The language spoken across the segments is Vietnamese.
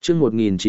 chương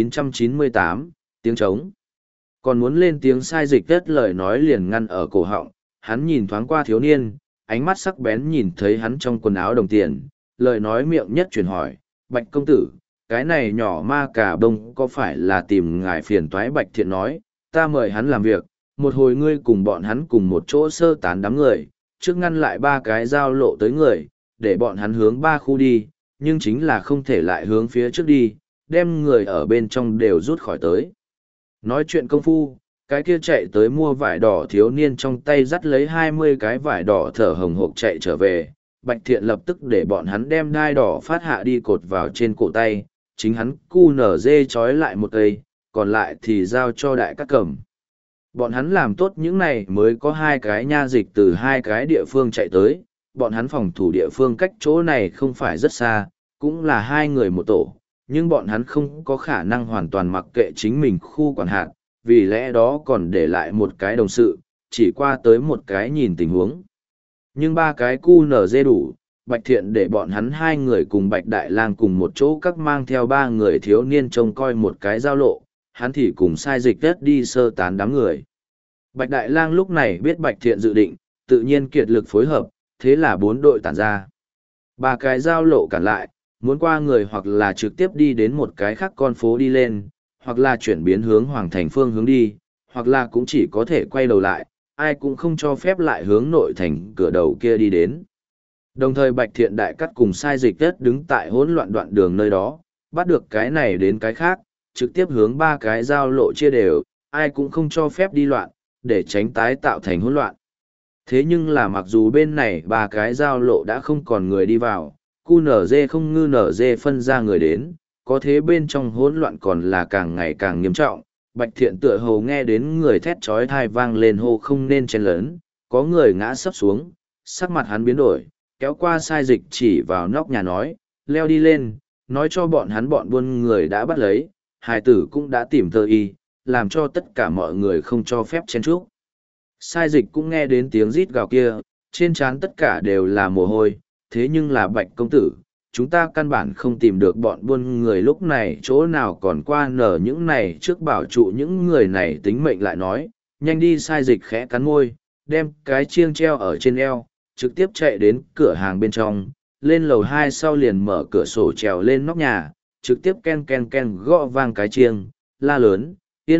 1998, tiếng trống. Còn muốn lên tiếng sai dịch đất lời nói liền ngăn ở cổ họng, hắn nhìn thoáng qua thiếu niên, ánh mắt sắc bén nhìn thấy hắn trong quần áo đồng tiền, lời nói miệng nhất chuyển hỏi, Bạch công tử, cái này nhỏ ma cà bông có phải là tìm ngài phiền toái? Bạch Thiện nói, ta mời hắn làm việc, một hồi ngươi cùng bọn hắn cùng một chỗ sơ tán đám người, trước ngăn lại 3 cái giao lộ tới người, để bọn hắn hướng 3 khu đi, nhưng chính là không thể lại hướng phía trước đi, đem người ở bên trong đều rút khỏi tới. Nói chuyện công phu, cái kia chạy tới mua vải đỏ thiếu niên trong tay dắt lấy 20 cái vải đỏ thở hồng hộc chạy trở về. Bạch Thiện lập tức để bọn hắn đem đai đỏ phát hạ đi cột vào trên cổ tay, chính hắn cu nở dê trói lại một cây, còn lại thì giao cho đại cát cầm. Bọn hắn làm tốt những này mới có 2 cái nha dịch từ 2 cái địa phương chạy tới, bọn hắn phòng thủ địa phương cách chỗ này không phải rất xa, cũng là 2 người một tổ, nhưng bọn hắn không có khả năng hoàn toàn mặc kệ chính mình khu quản hạt, vì lẽ đó còn để lại một cái đồng sự, chỉ qua tới một cái nhìn tình huống. Nhưng 3 cái cu nở dê đủ, Bạch Thiện để bọn hắn 2 người cùng Bạch Đại Lang cùng một chỗ các mang theo 3 người thiếu niên trông coi một cái giao lộ, hắn thì cùng sai dịch đất đi sơ tán đám người. Bạch Đại Lang lúc này biết Bạch Thiện dự định, tự nhiên kiệt lực phối hợp, thế là 4 đội tản ra. 3 cái giao lộ cản lại, muốn qua người hoặc là trực tiếp đi đến một cái khác con phố đi lên, hoặc là chuyển biến hướng Hoàng Thành phương hướng đi, hoặc là cũng chỉ có thể quay đầu lại, ai cũng không cho phép lại hướng nội thành cửa đầu kia đi đến. Đồng thời Bạch Thiện đại cắt cùng sai dịch đất đứng tại hỗn loạn đoạn đường nơi đó, bắt được cái này đến cái khác, trực tiếp hướng 3 cái giao lộ chia đều, ai cũng không cho phép đi loạn, để tránh tái tạo thành hỗn loạn. Thế nhưng là mặc dù bên này 3 cái giao lộ đã không còn người đi vào, cu nở dê không ngư nở dê phân ra người đến, có thế bên trong hỗn loạn còn là càng ngày càng nghiêm trọng. Bạch Thiện tựa hồ nghe đến người thét chói tai vang lên hô không nên chen lớn, có người ngã sấp xuống, sắc mặt hắn biến đổi, kéo qua sai dịch chỉ vào nóc nhà nói, leo đi lên, nói cho bọn hắn bọn buôn người đã bắt lấy, hài tử cũng đã tìm thơ y, làm cho tất cả mọi người không cho phép chen chúc. Sai dịch cũng nghe đến tiếng rít gào kia, trên trán tất cả đều là mồ hôi, thế nhưng là Bạch công tử, chúng ta căn bản không tìm được bọn buôn người lúc này chỗ nào còn qua nở những này trước bảo trụ những người này tính mệnh lại nói, nhanh đi. Sai dịch khẽ cắn môi, đem cái chiêng treo ở trên eo, trực tiếp chạy đến cửa hàng bên trong, lên lầu 2 sau liền mở cửa sổ trèo lên nóc nhà, trực tiếp ken ken ken gõ vang cái chiêng, la lớn,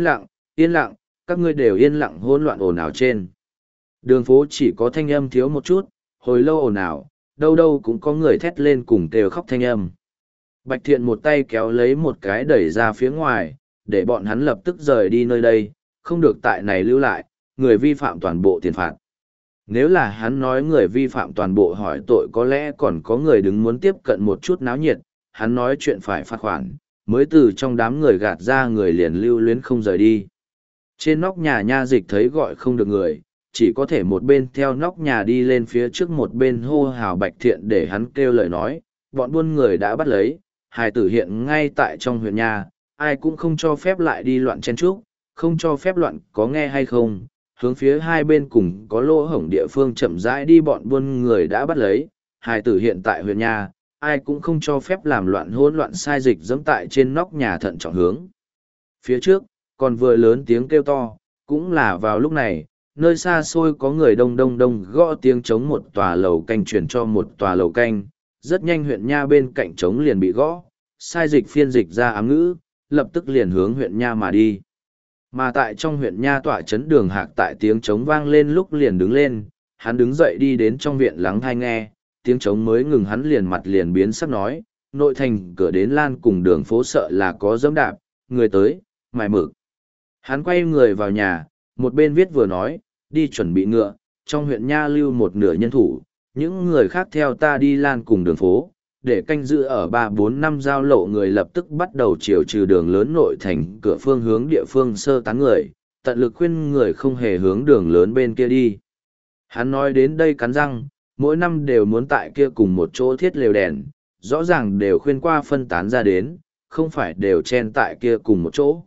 yên lặng, các ngươi đều yên lặng hỗn loạn ồn ào trên. Đường phố chỉ có thanh âm thiếu một chút, hồi lâu ồn ào, đâu đâu cũng có người thét lên cùng kêu khóc thanh âm. Bạch Thiện một tay kéo lấy một cái đẩy ra phía ngoài, để bọn hắn lập tức rời đi nơi đây, không được tại này lưu lại, người vi phạm toàn bộ tiền phạt. Nếu là hắn nói người vi phạm toàn bộ hỏi tội có lẽ còn có người đứng muốn tiếp cận một chút náo nhiệt, hắn nói chuyện phải phạt khoản, mới từ trong đám người gạt ra người liền lưu luyến không rời đi. Trên nóc nhà nha dịch thấy gọi không được người, chỉ có thể một bên theo nóc nhà đi lên phía trước một bên hô hào Bạch Thiện để hắn kêu lời nói, bọn buôn người đã bắt lấy, hài tử hiện ngay tại trong huyện nhà, ai cũng không cho phép lại đi loạn chen chúc, không cho phép loạn có nghe hay không, hướng phía hai bên cùng có lỗ hổng địa phương chậm rãi đi. Bọn buôn người đã bắt lấy, hài tử hiện tại huyện nhà, ai cũng không cho phép làm loạn hỗn loạn. Sai dịch dẫm tại trên nóc nhà thận trọng hướng phía trước, còn vừa lớn tiếng kêu to. Cũng là vào lúc này, nơi xa xôi có người đông đông đông gõ tiếng trống, một tòa lầu canh chuyển cho một tòa lầu canh, rất nhanh huyện nha bên cạnh trống liền bị gõ. Sai dịch phiên dịch ra ám ngữ, lập tức liền hướng huyện nha mà đi. Mà tại trong huyện nha tọa trấn Đường Hạc tại tiếng trống vang lên lúc liền đứng lên, hắn đứng dậy đi đến trong viện lắng tai nghe, tiếng trống mới ngừng hắn liền mặt liền biến sắc nói, nội thành cửa đến lan cùng đường phố sợ là có dẫm đạp, người tới, mài mực. Hắn quay người vào nhà, một bên viết vừa nói, đi chuẩn bị ngựa, trong huyện nha lưu một nửa nhân thủ, những người khác theo ta đi lan cùng đường phố, để canh giữ ở 3-4-5 giao lộ. Người lập tức bắt đầu chiều trừ đường lớn nội thành cửa phương hướng địa phương sơ tán người, tận lực khuyên người không hề hướng đường lớn bên kia đi. Hắn nói đến đây cắn răng, mỗi năm đều muốn tại kia cùng một chỗ thiết lều đèn, rõ ràng đều khuyên qua phân tán ra đến, không phải đều chen tại kia cùng một chỗ.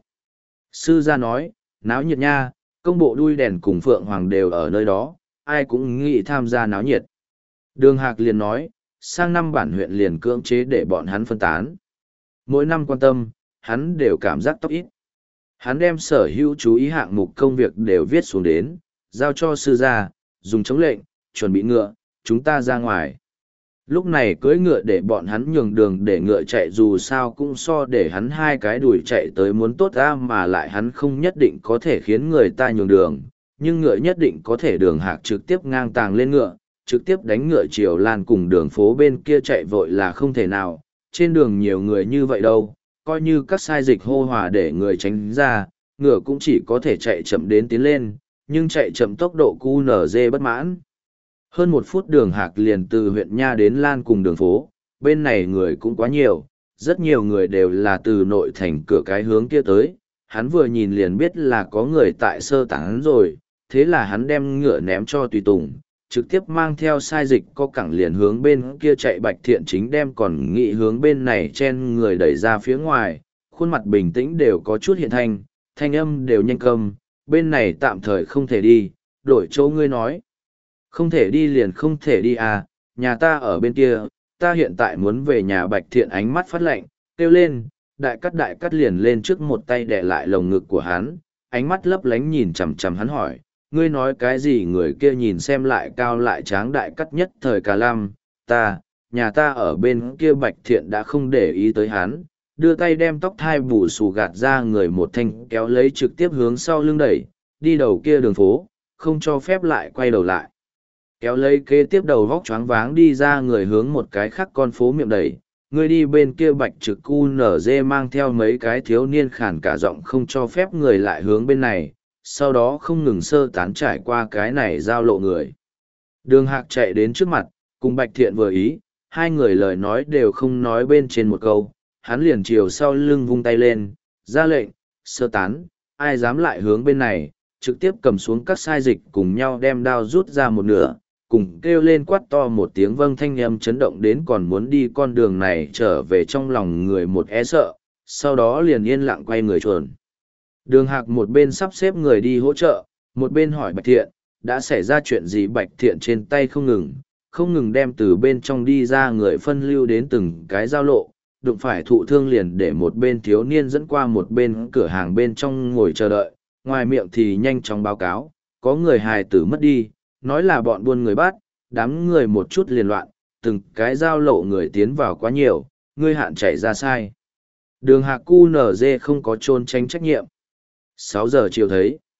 Sư gia nói, náo nhiệt nha, công bộ đuôi đèn cùng Phượng Hoàng đều ở nơi đó, ai cũng nghĩ tham gia náo nhiệt. Đường Hạc liền nói, sang năm bản huyện liền cưỡng chế để bọn hắn phân tán. Mỗi năm quan tâm, hắn đều cảm giác tóc ít. Hắn đem sở hữu chú ý hạng mục công việc đều viết xuống đến, giao cho sư gia, dùng chống lệnh, chuẩn bị ngựa, chúng ta ra ngoài. Lúc này cưỡi ngựa để bọn hắn nhường đường để ngựa chạy dù sao cũng so để hắn hai cái đùi chạy tới muốn tốt ra, mà lại hắn không nhất định có thể khiến người ta nhường đường, nhưng ngựa nhất định có thể. Đường Hạc trực tiếp ngang tàng lên ngựa, trực tiếp đánh ngựa chiều lan cùng đường phố bên kia chạy vội là không thể nào, trên đường nhiều người như vậy đâu, coi như các sai dịch hô hòa để người tránh ra, ngựa cũng chỉ có thể chạy chậm đến tiến lên, nhưng chạy chậm tốc độ QNZ bất mãn. Hơn 1 phút Đường Hạc liền từ huyện Nha đến lan cùng đường phố, bên này người cũng quá nhiều, rất nhiều người đều là từ nội thành cửa cái hướng kia tới, hắn vừa nhìn liền biết là có người tại sơ tán rồi, thế là hắn đem ngựa ném cho tùy tùng, trực tiếp mang theo sai dịch có cẳng liền hướng bên kia chạy. Bạch Thiện chính đem còn nghị hướng bên này chen người đẩy ra phía ngoài, khuôn mặt bình tĩnh đều có chút hiện thanh âm đều nhanh câm, bên này tạm thời không thể đi, đổi chỗ ngươi nói. Không thể đi liền không thể đi à, nhà ta ở bên kia, ta hiện tại muốn về nhà. Bạch Thiện ánh mắt phát lạnh, kêu lên, đại cắt liền lên trước một tay đè lại lồng ngực của hắn, ánh mắt lấp lánh nhìn chằm chằm hắn hỏi, ngươi nói cái gì? Người kia nhìn xem lại cao lại tráng. Đại cắt nhất thời cả lăm, nhà ta ở bên kia. Bạch Thiện đã không để ý tới hắn, đưa tay đem tóc thai bù xù gạt ra người một thanh kéo lấy trực tiếp hướng sau lưng đẩy, đi đầu kia đường phố, không cho phép lại quay đầu lại. Kéo lấy kế tiếp đầu vóc choáng váng đi ra người hướng một cái khác con phố miệng đẩy, người đi bên kia. Bạch Trực QNZ mang theo mấy cái thiếu niên khản cả giọng không cho phép người lại hướng bên này, sau đó không ngừng sơ tán trải qua cái này giao lộ người. Đường Hạc chạy đến trước mặt, cùng Bạch Thiện vừa ý, hai người lời nói đều không nói bên trên một câu, hắn liền chiều sau lưng vung tay lên, ra lệnh, sơ tán, ai dám lại hướng bên này, trực tiếp cầm xuống các sai dịch cùng nhau đem đao rút ra một nửa, cùng kêu lên quát to một tiếng vâng, thanh âm chấn động đến còn muốn đi con đường này trở về trong lòng người một e sợ, sau đó liền yên lặng quay người chuồn. Đường Hạc một bên sắp xếp người đi hỗ trợ, một bên hỏi Bạch Thiện, đã xảy ra chuyện gì? Bạch Thiện trên tay không ngừng đem từ bên trong đi ra người phân lưu đến từng cái giao lộ, đụng phải thụ thương liền để một bên thiếu niên dẫn qua một bên cửa hàng bên trong ngồi chờ đợi, ngoài miệng thì nhanh chóng báo cáo, có người hài tử mất đi, nói là bọn buôn người bắt, đám người một chút liền loạn, từng cái giao lộ người tiến vào quá nhiều, ngươi hạn chạy ra sai. Đường Hạc QNZ không có trôn tránh trách nhiệm. 6 giờ chiều thấy.